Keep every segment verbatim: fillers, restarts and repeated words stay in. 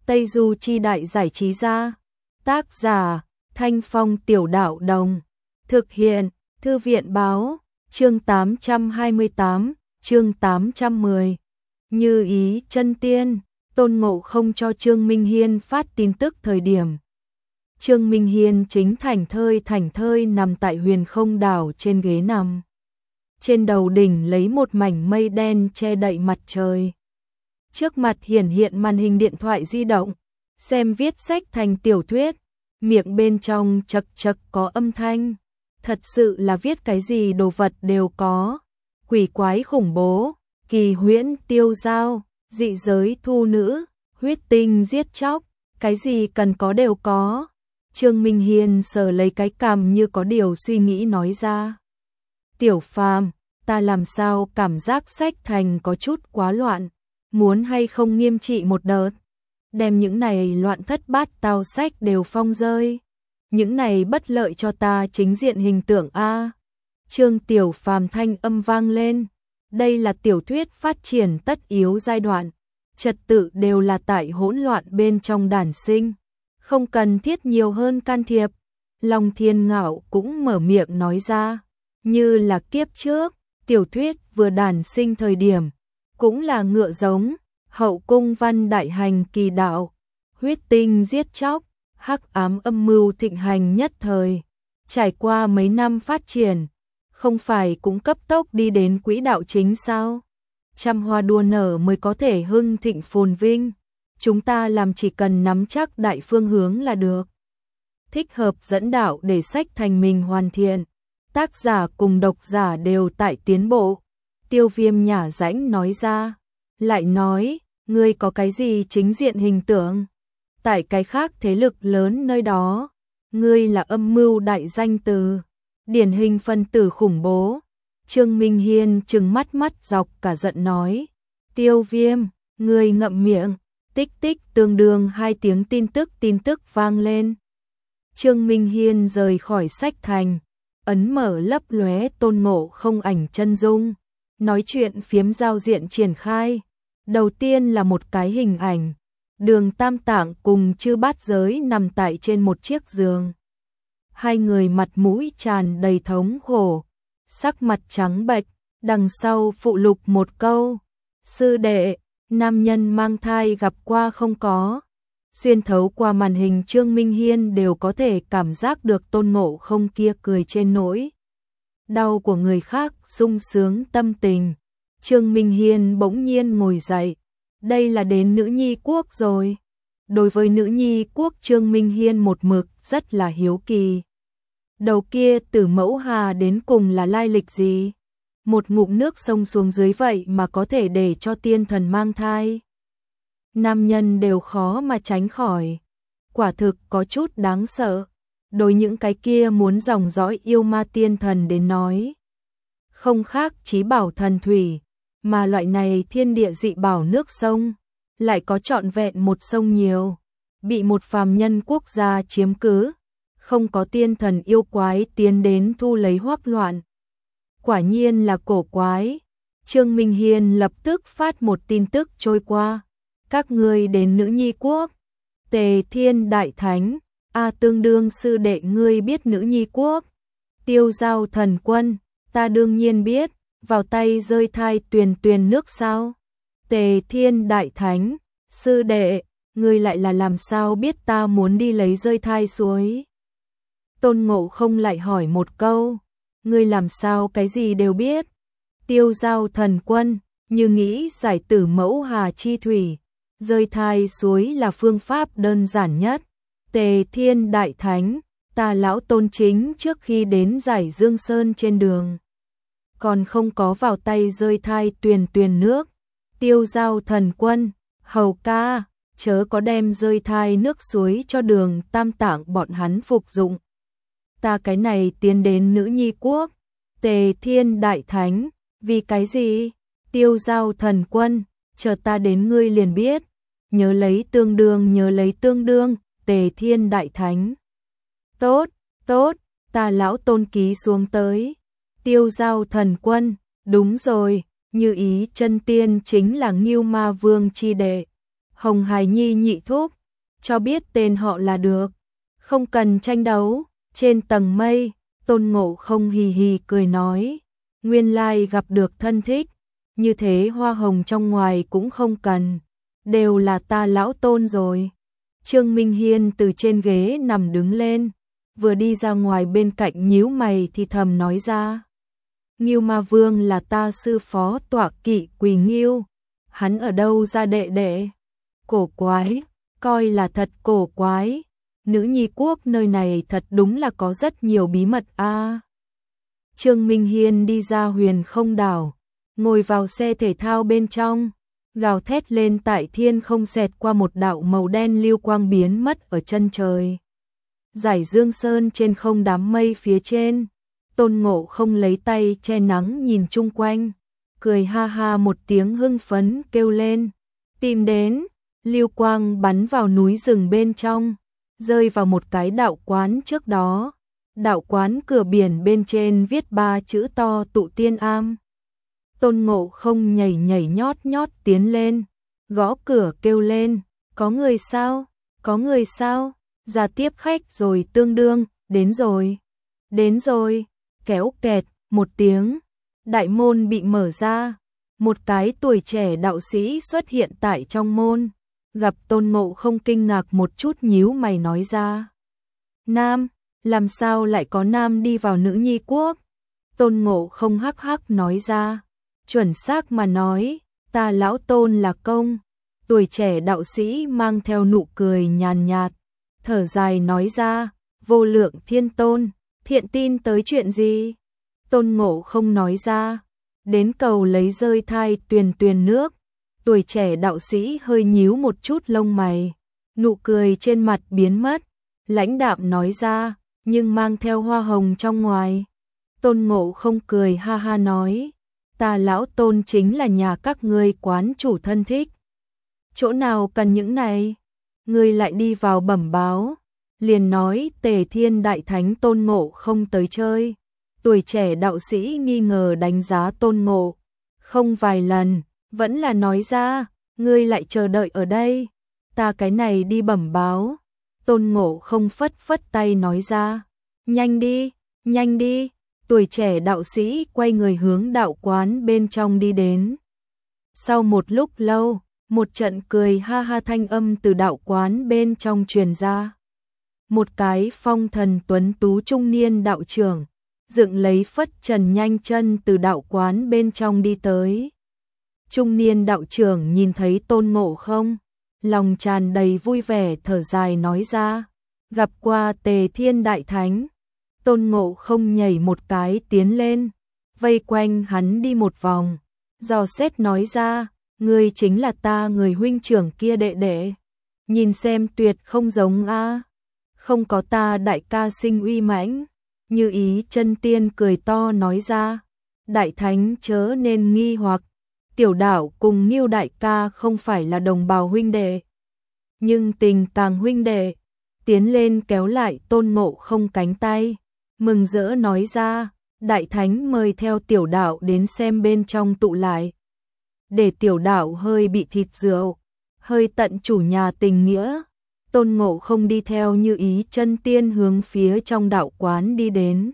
Tây Du Chi Đại Giải Trí Gia. Tác giả, Thanh Phong Tiểu Đạo Đồng. Thực hiện, Thư viện Báo. Chương tám trăm hai mươi tám, chương tám trăm mười. Như ý chân tiên, Tôn Ngộ Không cho Trương Minh Hiên phát tin tức thời điểm. Trương Minh Hiên chính thảnh thơi thảnh thơi nằm tại Huyền Không Đảo trên ghế nằm. Trên đầu đỉnh lấy một mảnh mây đen che đậy mặt trời. Trước mặt hiển hiện màn hình điện thoại di động, xem viết sách thành tiểu thuyết, miệng bên trong chật chật có âm thanh. Thật sự là viết cái gì đồ vật đều có. Quỷ quái khủng bố, kỳ huyễn tiêu dao, dị giới thu nữ, huyết tinh giết chóc, cái gì cần có đều có. Trương Minh Hiên sờ lấy cái cằm như có điều suy nghĩ nói ra. Tiểu Phàm, ta làm sao cảm giác sách thành có chút quá loạn, muốn hay không nghiêm trị một đợt, đem những này loạn thất bát tao sách đều phong rơi. Những này bất lợi cho ta chính diện hình tượng a. Trương Tiểu Phàm thanh âm vang lên, đây là tiểu thuyết phát triển tất yếu giai đoạn, trật tự đều là tại hỗn loạn bên trong đản sinh, không cần thiết nhiều hơn can thiệp. Long Thiên Ngạo cũng mở miệng nói ra, như là kiếp trước, tiểu thuyết vừa đản sinh thời điểm, cũng là ngựa giống, hậu cung văn đại hành kỳ đạo, huyết tinh giết chóc, hắc ám âm mưu thịnh hành nhất thời. Trải qua mấy năm phát triển, không phải cũng cấp tốc đi đến quỹ đạo chính sao? Trăm hoa đua nở mới có thể hưng thịnh phồn vinh. Chúng ta làm chỉ cần nắm chắc đại phương hướng là được. Thích hợp dẫn đạo để sách thành mình hoàn thiện. Tác giả cùng độc giả đều tại tiến bộ. Tiêu Viêm nhả rãnh nói ra. Lại nói, ngươi có cái gì chính diện hình tượng? Tại cái khác thế lực lớn nơi đó, ngươi là âm mưu đại danh từ, điển hình phân tử khủng bố. Trương Minh Hiên trừng mắt mắt dọc cả giận nói. Tiêu Viêm, ngươi ngậm miệng. Tích tích tương đương hai tiếng tin tức tin tức vang lên. Trương Minh Hiên rời khỏi sách thành, ấn mở lấp lóe Tôn Ngộ Không ảnh chân dung, nói chuyện phiếm giao diện triển khai. Đầu tiên là một cái hình ảnh, Đường Tam Tạng cùng Chư Bát Giới nằm tại trên một chiếc giường. Hai người mặt mũi tràn đầy thống khổ, sắc mặt trắng bệch, đằng sau phụ lục một câu: sư đệ, nam nhân mang thai gặp qua không có. Xuyên thấu qua màn hình Trương Minh Hiên đều có thể cảm giác được Tôn Ngộ Không kia cười trên nỗi đau của người khác, sung sướng tâm tình. Trương Minh Hiên bỗng nhiên ngồi dậy, đây là đến nữ nhi quốc rồi. Đối với nữ nhi quốc Trương Minh Hiên một mực rất là hiếu kỳ. Đầu kia Tử Mẫu Hà đến cùng là lai lịch gì? Một ngụm nước sông xuống dưới vậy mà có thể để cho tiên thần mang thai. Nam nhân đều khó mà tránh khỏi. Quả thực có chút đáng sợ. Đối những cái kia muốn dòng dõi yêu ma tiên thần đến nói, không khác chí bảo thần thủy, mà loại này thiên địa dị bảo nước sông, lại có trọn vẹn một sông nhiều, bị một phàm nhân quốc gia chiếm cứ, không có tiên thần yêu quái tiến đến thu lấy hoắc loạn. Quả nhiên là cổ quái. Trương Minh Hiên lập tức phát một tin tức trôi qua. Các ngươi đến nữ nhi quốc. Tề Thiên Đại Thánh, a tương đương sư đệ ngươi biết nữ nhi quốc. Tiêu Giao Thần Quân, ta đương nhiên biết, vào tay rơi thai tuyền tuyền nước sao. Tề Thiên Đại Thánh, sư đệ, ngươi lại là làm sao biết ta muốn đi lấy rơi thai suối? Tôn Ngộ Không lại hỏi một câu. Ngươi làm sao cái gì đều biết? Tiêu Giao Thần Quân, như nghĩ giải Tử Mẫu Hà chi thủy, rơi thai suối là phương pháp đơn giản nhất. Tề Thiên Đại Thánh, ta lão tôn chính trước khi đến giải Dương Sơn trên đường, còn không có vào tay rơi thai tuyền tuyền nước. Tiêu Giao Thần Quân, hầu ca, chớ có đem rơi thai nước suối cho Đường Tam Tạng bọn hắn phục dụng. Ta cái này tiến đến nữ nhi quốc. Tề Thiên Đại Thánh, vì cái gì? Tiêu Giao Thần Quân, chờ ta đến ngươi liền biết. Nhớ lấy tương đương, nhớ lấy tương đương. Tề Thiên Đại Thánh. Tốt, tốt, ta lão tôn ký xuống tới. Tiêu Giao Thần Quân, đúng rồi, Như Ý chân tiên chính là Ngưu Ma Vương chi đệ. Hồng Hải Nhi nhị thúc, cho biết tên họ là được, không cần tranh đấu. Trên tầng mây, Tôn Ngộ Không hì hì cười nói, nguyên lai gặp được thân thích, như thế hoa hồng trong ngoài cũng không cần, đều là ta lão Tôn rồi. Trương Minh Hiên từ trên ghế nằm đứng lên, vừa đi ra ngoài bên cạnh nhíu mày thì thầm nói ra. Ngưu Ma Vương là ta sư phó tọa kỵ Quỳ Ngưu, hắn ở đâu ra đệ đệ? Cổ quái, coi là thật cổ quái. Nữ nhi quốc nơi này thật đúng là có rất nhiều bí mật a. À. Trương Minh Hiên đi ra Huyền Không Đảo, ngồi vào xe thể thao bên trong, gào thét lên tại thiên không, xẹt qua một đạo màu đen lưu quang biến mất ở chân trời. Dải Dương Sơn trên không đám mây phía trên, Tôn Ngộ Không lấy tay che nắng nhìn chung quanh, cười ha ha một tiếng hưng phấn kêu lên, tìm đến, lưu quang bắn vào núi rừng bên trong, rơi vào một cái đạo quán trước đó. Đạo quán cửa biển bên trên viết ba chữ to Tụ Tiên Am. Tôn Ngộ Không nhảy nhảy nhót nhót tiến lên, gõ cửa kêu lên, có người sao, có người sao, ra tiếp khách rồi tương đương, đến rồi, đến rồi, kéo kẹt, một tiếng, đại môn bị mở ra, một cái tuổi trẻ đạo sĩ xuất hiện tại trong môn, gặp Tôn Ngộ Không kinh ngạc một chút nhíu mày nói ra. Nam, làm sao lại có nam đi vào nữ nhi quốc? Tôn Ngộ Không hắc hắc nói ra, chuẩn xác mà nói, ta lão Tôn là công. Tuổi trẻ đạo sĩ mang theo nụ cười nhàn nhạt, thở dài nói ra, vô lượng thiên tôn, thiện tin tới chuyện gì? Tôn Ngộ Không nói ra, đến cầu lấy rơi thai tuyền tuyền nước. Tuổi trẻ đạo sĩ hơi nhíu một chút lông mày, nụ cười trên mặt biến mất, lãnh đạm nói ra, nhưng mang theo hoa hồng trong ngoài. Tôn Ngộ Không cười ha ha nói, ta lão Tôn chính là nhà các ngươi quán chủ thân thích. Chỗ nào cần những này? Ngươi lại đi vào bẩm báo, liền nói Tề Thiên Đại Thánh Tôn Ngộ Không tới chơi. Tuổi trẻ đạo sĩ nghi ngờ đánh giá Tôn Ngộ Không vài lần, vẫn là nói ra, ngươi lại chờ đợi ở đây, ta cái này đi bẩm báo. Tôn Ngộ Không phất phất tay nói ra, nhanh đi, nhanh đi. Tuổi trẻ đạo sĩ quay người hướng đạo quán bên trong đi đến. Sau một lúc lâu, một trận cười ha ha thanh âm từ đạo quán bên trong truyền ra. Một cái phong thần tuấn tú trung niên đạo trưởng, dựng lấy phất trần nhanh chân từ đạo quán bên trong đi tới. Trung niên đạo trưởng nhìn thấy Tôn Ngộ Không, lòng tràn đầy vui vẻ thở dài nói ra, gặp qua Tề Thiên Đại Thánh. Tôn Ngộ Không nhảy một cái tiến lên, vây quanh hắn đi một vòng, dò xét nói ra, ngươi chính là ta người huynh trưởng kia đệ đệ, nhìn xem tuyệt không giống a, không có ta đại ca sinh uy mãnh. Như Ý Chân Tiên cười to nói ra, Đại Thánh chớ nên nghi hoặc, tiểu đạo cùng Ngưu đại ca không phải là đồng bào huynh đệ, nhưng tình càng huynh đệ. Tiến lên kéo lại Tôn Ngộ Không cánh tay, mừng rỡ nói ra, Đại Thánh mời theo tiểu đạo đến xem bên trong tụ lại. Để tiểu đạo hơi bị thịt rượu, hơi tận chủ nhà tình nghĩa. Tôn Ngộ Không đi theo Như Ý Chân Tiên hướng phía trong đạo quán đi đến.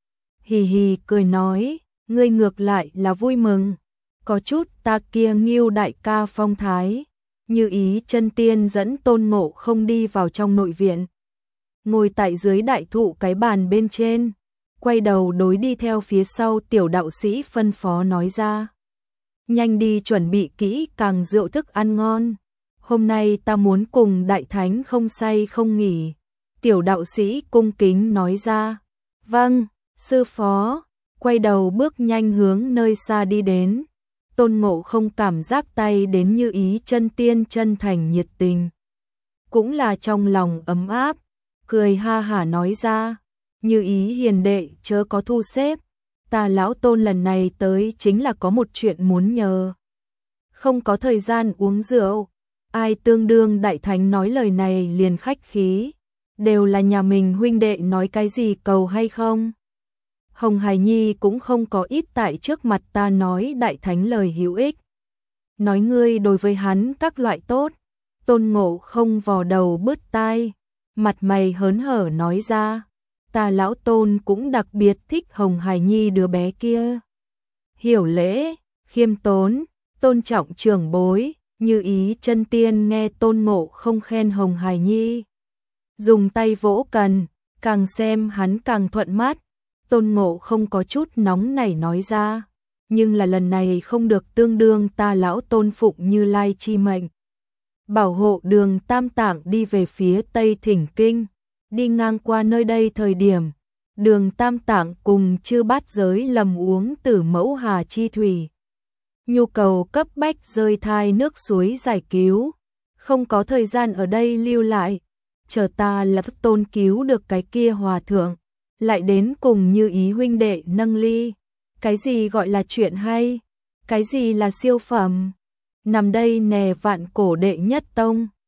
Hì hì cười nói, ngươi ngược lại là vui mừng, có chút ta kia Ngưu đại ca phong thái. Như Ý Chân Tiên dẫn Tôn Ngộ Không đi vào trong nội viện, ngồi tại dưới đại thụ cái bàn bên trên, quay đầu đối đi theo phía sau tiểu đạo sĩ phân phó nói ra, nhanh đi chuẩn bị kỹ càng rượu thức ăn ngon, hôm nay ta muốn cùng Đại Thánh không say không nghỉ. Tiểu đạo sĩ cung kính nói ra, vâng, sư phó, quay đầu bước nhanh hướng nơi xa đi đến. Tôn Ngộ Không cảm giác tay đến Như Ý Chân Tiên chân thành nhiệt tình, cũng là trong lòng ấm áp, cười ha hả nói ra, Như Ý hiền đệ chớ có thu xếp, ta lão Tôn lần này tới chính là có một chuyện muốn nhờ. Không có thời gian uống rượu, ai tương đương Đại Thánh nói lời này liền khách khí, đều là nhà mình huynh đệ nói cái gì cầu hay không. Hồng Hải Nhi cũng không có ít tại trước mặt ta nói Đại Thánh lời hữu ích, nói ngươi đối với hắn các loại tốt. Tôn Ngộ Không vò đầu bứt tai, mặt mày hớn hở nói ra, ta lão Tôn cũng đặc biệt thích Hồng Hải Nhi đứa bé kia. Hiểu lễ, khiêm tốn, tôn trọng trưởng bối, Như Ý chân tiên nghe Tôn Ngộ Không khen Hồng Hải Nhi, dùng tay vỗ cần, càng xem hắn càng thuận mắt. Tôn Ngộ Không có chút nóng nảy nói ra, nhưng là lần này không được tương đương ta lão Tôn phụng Như Lai chi mệnh, bảo hộ Đường Tam Tạng đi về phía Tây Thỉnh Kinh. Đi ngang qua nơi đây thời điểm, Đường Tam Tạng cùng Chư Bát Giới lầm uống Tử Mẫu Hà chi thủy, nhu cầu cấp bách rơi thai nước suối giải cứu, không có thời gian ở đây lưu lại, chờ ta lập Tôn cứu được cái kia hòa thượng, lại đến cùng Như Ý huynh đệ nâng ly. Cái gì gọi là chuyện hay? Cái gì là siêu phẩm? Nằm đây nè vạn cổ đệ nhất tông.